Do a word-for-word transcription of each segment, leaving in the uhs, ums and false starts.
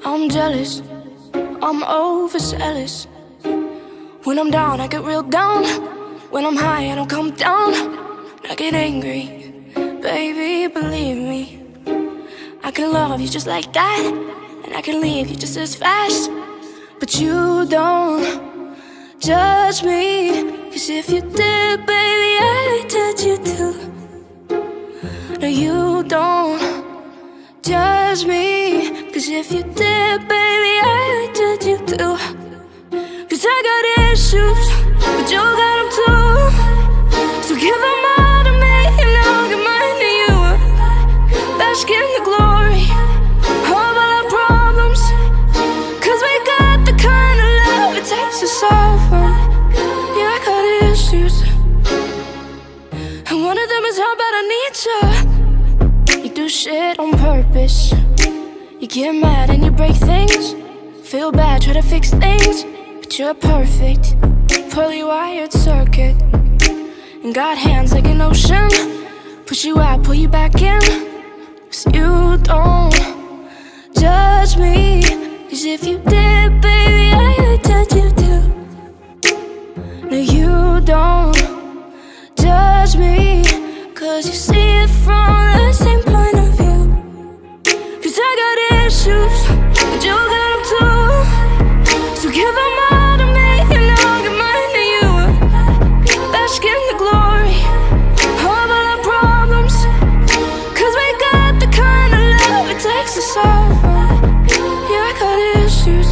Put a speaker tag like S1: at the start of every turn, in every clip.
S1: I'm jealous, I'm overzealous. When I'm down, I get real down. When I'm high, I don't come down. I get angry, baby, believe me. I can love you just like that, and I can leave you just as fast. But you don't judge me, 'cause if you did, baby, I'd judge you too. No, you don't judge me, 'cause if you did, baby, I'd judge you too. 'Cause I got issues, but you got them too. So give them all to me, and I'll give mine to you. Bask in the glory of all our problems, 'cause we got the kind of love it takes to solve them. Yeah, I got issues, and one of them is how bad I need you. You do shit on purpose. You get mad and you break things. Feel bad, try to fix things, but you're perfect, poorly wired circuit. And got hands like an ocean. Push you out, pull you back in. 'Cause you don't judge me, 'cause if you did, baby, I'd judge you too. No, you don't judge me, 'cause you see it from the same point of view. 'Cause I got issues, but you got them too. So give them all to me, and I'll give mine to you. Bask in the glory of all our problems, 'cause we got the kind of love it takes to solve them. Yeah, I got issues,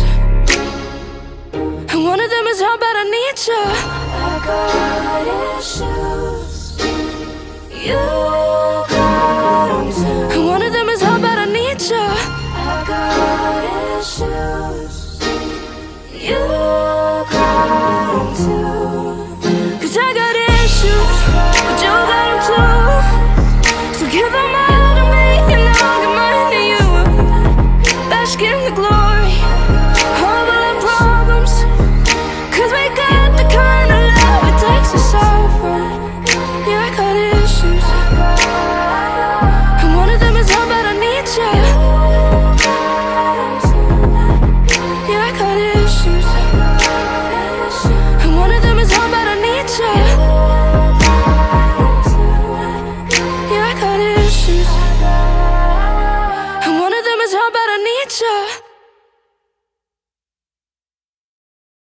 S1: and one of them is how bad I need you. I got issues, you got them too. And one of them is how bad I need you. I got issues, you got them too. 'Cause I got issues, but you got them too. So give them all to me, and I'll give mine to you. Bask in the glory of all our problems, 'cause we got the kind of love it takes to solve.